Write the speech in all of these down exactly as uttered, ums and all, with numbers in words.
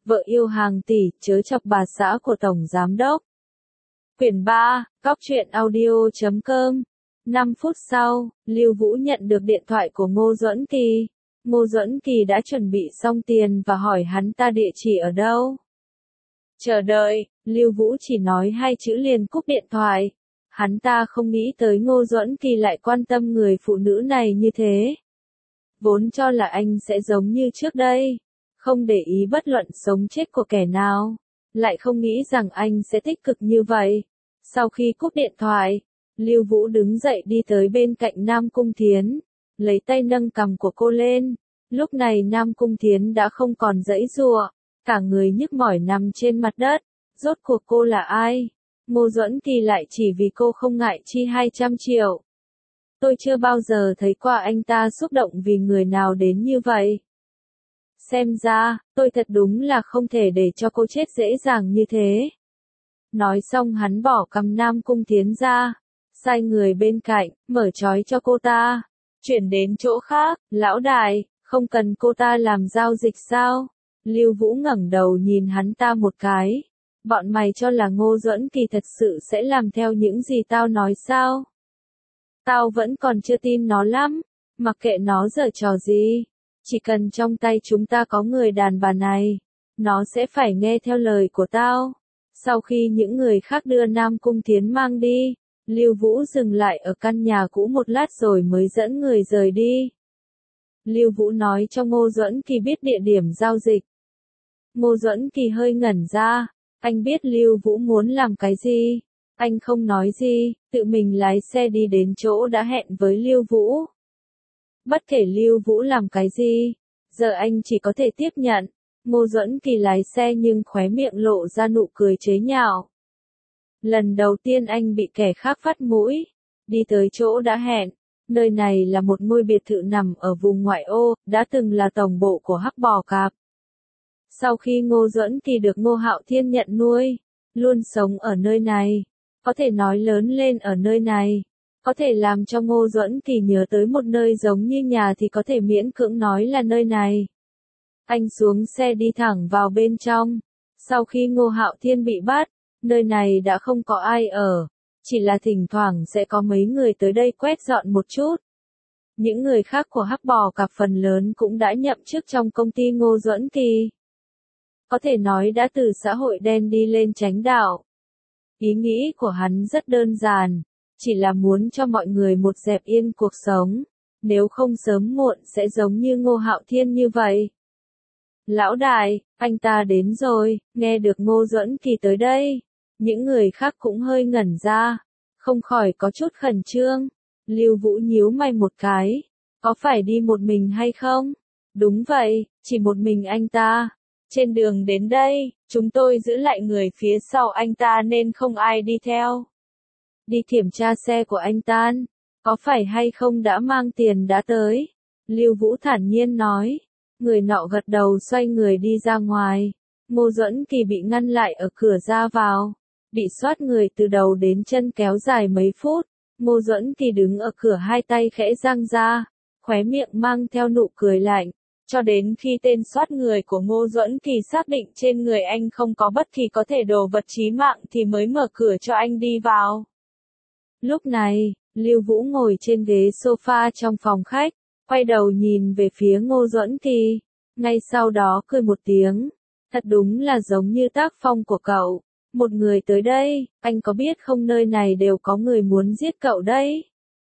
vợ yêu hàng tỷ, chớ chọc bà xã của Tổng Giám Đốc. Quyển ba, Cóc truyện audio chấm com. năm phút sau, Lưu Vũ nhận được điện thoại của Ngô Duẫn Kỳ. Ngô Duẫn Kỳ đã chuẩn bị xong tiền và hỏi hắn ta địa chỉ ở đâu. Chờ đợi, Lưu Vũ chỉ nói hai chữ liền cúp điện thoại. Hắn ta không nghĩ tới Ngô Duẫn Kỳ lại quan tâm người phụ nữ này như thế. Vốn cho là anh sẽ giống như trước đây, không để ý bất luận sống chết của kẻ nào, lại không nghĩ rằng anh sẽ tích cực như vậy. Sau khi cúp điện thoại, Lưu Vũ đứng dậy đi tới bên cạnh Nam Cung Thiến, lấy tay nâng cằm của cô lên. Lúc này Nam Cung Thiến đã không còn giãy giụa, cả người nhức mỏi nằm trên mặt đất. Rốt cuộc cô là ai? Ngô Duẫn Kỳ lại chỉ vì cô không ngại chi hai trăm triệu. Tôi chưa bao giờ thấy qua anh ta xúc động vì người nào đến như vậy. Xem ra, tôi thật đúng là không thể để cho cô chết dễ dàng như thế. Nói xong hắn bỏ cằm Nam Cung Thiến ra, sai người bên cạnh, mở trói cho cô ta, chuyển đến chỗ khác. Lão đại, không cần cô ta làm giao dịch sao? Lưu Vũ ngẩng đầu nhìn hắn ta một cái. Bọn mày cho là Ngô Duẫn Kỳ thật sự sẽ làm theo những gì tao nói sao? Tao vẫn còn chưa tin nó lắm, mặc kệ nó giở trò gì. Chỉ cần trong tay chúng ta có người đàn bà này, nó sẽ phải nghe theo lời của tao. Sau khi những người khác đưa Nam Cung Thiến mang đi, Lưu Vũ dừng lại ở căn nhà cũ một lát rồi mới dẫn người rời đi. Lưu Vũ nói cho Ngô Duẫn Kỳ biết địa điểm giao dịch. Ngô Duẫn Kỳ hơi ngẩn ra, anh biết Lưu Vũ muốn làm cái gì. Anh không nói gì, tự mình lái xe đi đến chỗ đã hẹn với Lưu Vũ. Bất kể Lưu Vũ làm cái gì, giờ anh chỉ có thể tiếp nhận. Ngô Duẫn Kỳ lái xe nhưng khóe miệng lộ ra nụ cười chế nhạo. Lần đầu tiên anh bị kẻ khác phát mũi, đi tới chỗ đã hẹn. Nơi này là một ngôi biệt thự nằm ở vùng ngoại ô, đã từng là tổng bộ của Hắc Bò Cạp. Sau khi Ngô Duẫn Kỳ được Ngô Hạo Thiên nhận nuôi, luôn sống ở nơi này, có thể nói lớn lên ở nơi này, có thể làm cho Ngô Duẫn Kỳ nhớ tới một nơi giống như nhà thì có thể miễn cưỡng nói là nơi này. Anh xuống xe đi thẳng vào bên trong. Sau khi Ngô Hạo Thiên bị bắt, nơi này đã không có ai ở, chỉ là thỉnh thoảng sẽ có mấy người tới đây quét dọn một chút. Những người khác của Hắc Bò Cạp phần lớn cũng đã nhậm chức trong công ty Ngô Duẫn Kỳ. Có thể nói đã từ xã hội đen đi lên chánh đạo. Ý nghĩ của hắn rất đơn giản, chỉ là muốn cho mọi người một dẹp yên cuộc sống, nếu không sớm muộn sẽ giống như Ngô Hạo Thiên như vậy. Lão đại, anh ta đến rồi. Nghe được Ngô Duẫn Kỳ tới đây, những người khác cũng hơi ngẩn ra, không khỏi có chút khẩn trương. Lưu Vũ nhíu mày một cái, có phải đi một mình hay không? Đúng vậy, chỉ một mình anh ta. Trên đường đến đây, chúng tôi giữ lại người phía sau anh ta nên không ai đi theo. Đi kiểm tra xe của anh ta, có phải hay không đã mang tiền đã tới? Lưu Vũ thản nhiên nói. Người nọ gật đầu xoay người đi ra ngoài. Ngô Duẫn Kỳ bị ngăn lại ở cửa ra vào, bị soát người từ đầu đến chân kéo dài mấy phút. Ngô Duẫn Kỳ đứng ở cửa hai tay khẽ dang ra, khóe miệng mang theo nụ cười lạnh. Cho đến khi tên soát người của Ngô Duẫn Kỳ xác định trên người anh không có bất kỳ có thể đồ vật chí mạng thì mới mở cửa cho anh đi vào. Lúc này, Lưu Vũ ngồi trên ghế sofa trong phòng khách, quay đầu nhìn về phía Ngô Duẫn Kỳ, ngay sau đó cười một tiếng. Thật đúng là giống như tác phong của cậu. Một người tới đây, anh có biết không, nơi này đều có người muốn giết cậu đấy.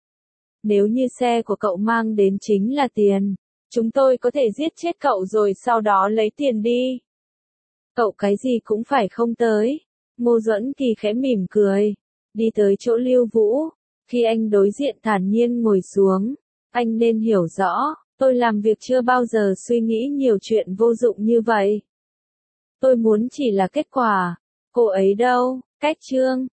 Nếu như xe của cậu mang đến chính là tiền, chúng tôi có thể giết chết cậu rồi sau đó lấy tiền đi. Cậu cái gì cũng phải không tới. Ngô Duẫn Kỳ khẽ mỉm cười, đi tới chỗ Lưu Vũ. Khi anh đối diện thản nhiên ngồi xuống, anh nên hiểu rõ, tôi làm việc chưa bao giờ suy nghĩ nhiều chuyện vô dụng như vậy. Tôi muốn chỉ là kết quả. Cô ấy đâu? Cách chương